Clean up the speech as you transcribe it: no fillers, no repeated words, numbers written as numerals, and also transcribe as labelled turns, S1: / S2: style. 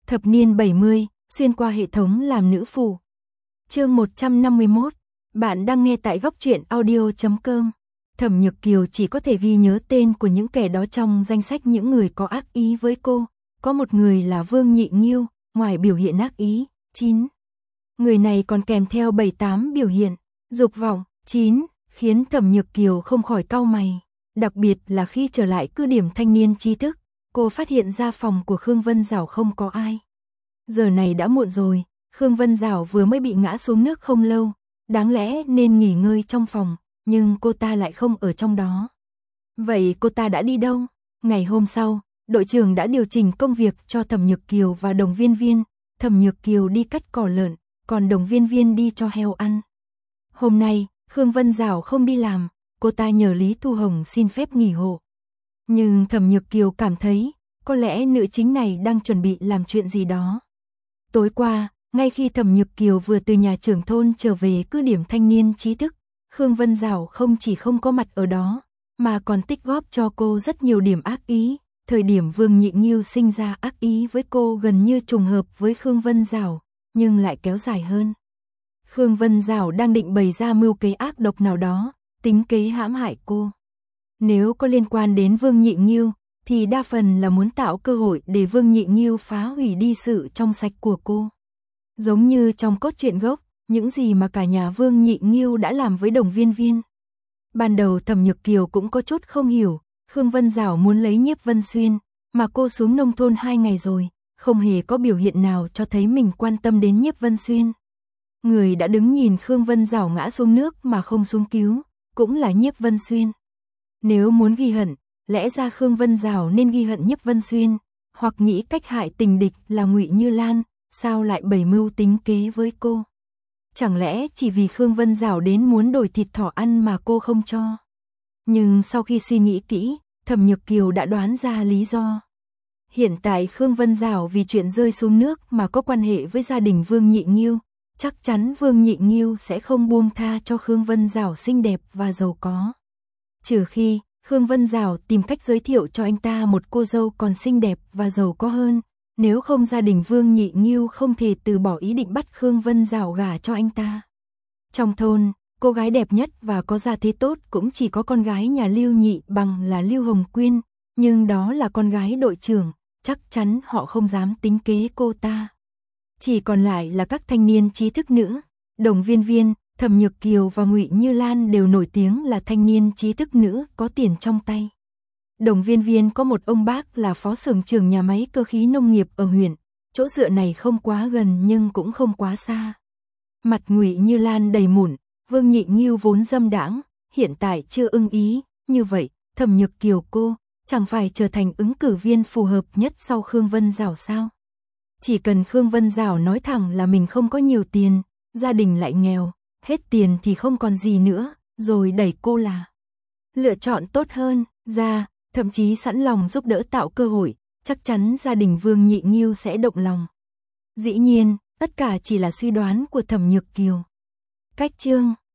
S1: Thập niên 70, xuyên qua hệ thống làm nữ phù. Chương 151, bạn đang nghe tại goctruyện.audio.com. Thẩm Nhược Kiều chỉ có thể ghi nhớ tên của những kẻ đó trong danh sách những người có ác ý với cô. Có một người là Vương Nhị Nghiêu, ngoài biểu hiện ác ý, 9. Người này còn kèm theo 7-8 biểu hiện, dục vọng, 9, khiến Thẩm Nhược Kiều không khỏi cau mày. Đặc biệt là khi trở lại cứ điểm thanh niên trí thức, cô phát hiện ra phòng của Khương Vân Dảo không có ai. Giờ này đã muộn rồi, Khương Vân Dảo vừa mới bị ngã xuống nước không lâu, đáng lẽ nên nghỉ ngơi trong phòng, nhưng cô ta lại không ở trong đó. Vậy cô ta đã đi đâu? Ngày hôm sau, đội trưởng đã điều chỉnh công việc cho Thẩm Nhược Kiều và Đồng Viên Viên. Thẩm Nhược Kiều đi cắt cỏ lợn, còn Đồng Viên Viên đi cho heo ăn. Hôm nay, Khương Vân Dảo không đi làm, cô ta nhờ Lý Thu Hồng xin phép nghỉ hộ. Nhưng Thẩm Nhược Kiều cảm thấy, có lẽ nữ chính này đang chuẩn bị làm chuyện gì đó. Tối qua, ngay khi Thẩm Nhược Kiều vừa từ nhà trưởng thôn trở về cứ điểm thanh niên trí thức, Khương Vân Dảo không chỉ không có mặt ở đó, mà còn tích góp cho cô rất nhiều điểm ác ý. Thời điểm Vương Nhị Nghiêu sinh ra ác ý với cô gần như trùng hợp với Khương Vân Dảo, nhưng lại kéo dài hơn. Khương Vân Dảo đang định bày ra mưu kế ác độc nào đó, tính kế hãm hại cô. Nếu có liên quan đến Vương Nhị Nghiêu, thì đa phần là muốn tạo cơ hội để Vương Nhị Nghiêu phá hủy đi sự trong sạch của cô. Giống như trong cốt truyện gốc, những gì mà cả nhà Vương Nhị Nghiêu đã làm với Đồng Viên Viên. Ban đầu Thẩm Nhược Kiều cũng có chút không hiểu, Khương Vân Dảo muốn lấy Nhiếp Vân Xuyên, mà cô xuống nông thôn 2 ngày rồi, không hề có biểu hiện nào cho thấy mình quan tâm đến Nhiếp Vân Xuyên. Người đã đứng nhìn Khương Vân Dảo ngã xuống nước mà không xuống cứu, cũng là Nhiếp Vân Xuyên. Nếu muốn ghi hận, lẽ ra Khương Vân Dảo nên ghi hận Nhiếp Vân Xuyên, hoặc nghĩ cách hại tình địch là Ngụy Như Lan, sao lại bày mưu tính kế với cô? Chẳng lẽ chỉ vì Khương Vân Dảo đến muốn đổi thịt thỏ ăn mà cô không cho? Nhưng sau khi suy nghĩ kỹ, Thẩm Nhược Kiều đã đoán ra lý do. Hiện tại Khương Vân Dảo vì chuyện rơi xuống nước mà có quan hệ với gia đình Vương Nhị Nghiêu, chắc chắn Vương Nhị Nghiêu sẽ không buông tha cho Khương Vân Dảo xinh đẹp và giàu có. Trừ khi Khương Vân Dảo tìm cách giới thiệu cho anh ta một cô dâu còn xinh đẹp và giàu có hơn, nếu không gia đình Vương Nhị Nghiêu không thể từ bỏ ý định bắt Khương Vân Dảo gả cho anh ta. Trong thôn, cô gái đẹp nhất và có gia thế tốt cũng chỉ có con gái nhà Lưu Nhị Bằng là Lưu Hồng Quyên, nhưng đó là con gái đội trưởng, chắc chắn họ không dám tính kế cô ta. Chỉ còn lại là các thanh niên trí thức nữ, Đồng Viên Viên, Thẩm Nhược Kiều và Ngụy Như Lan đều nổi tiếng là thanh niên trí thức nữ có tiền trong tay. Đồng Viên Viên có một ông bác là phó xưởng trưởng nhà máy cơ khí nông nghiệp ở huyện, chỗ dựa này không quá gần nhưng cũng không quá xa. Mặt Ngụy Như Lan đầy mụn, Vương Nhị Nghiêu vốn dâm đãng, hiện tại chưa ưng ý, như vậy, Thẩm Nhược Kiều cô chẳng phải trở thành ứng cử viên phù hợp nhất sau Khương Vân Dảo sao? Chỉ cần Khương Vân Dảo nói thẳng là mình không có nhiều tiền, gia đình lại nghèo, hết tiền thì không còn gì nữa, rồi đẩy cô là lựa chọn tốt hơn, thậm chí sẵn lòng giúp đỡ tạo cơ hội, chắc chắn gia đình Vương Nhị Nghiêu sẽ động lòng. Dĩ nhiên, tất cả chỉ là suy đoán của Thẩm Nhược Kiều. Cách chương